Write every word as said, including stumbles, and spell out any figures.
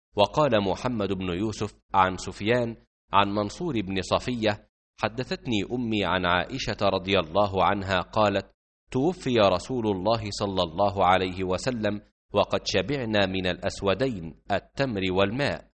وقال محمد بن يوسف عن سفيان عن منصور بن صفية: حدثتني أمي عن عائشة رضي الله عنها قالت: توفي رسول الله صلى الله عليه وسلم وقد شبعنا من الأسودين التمر والماء،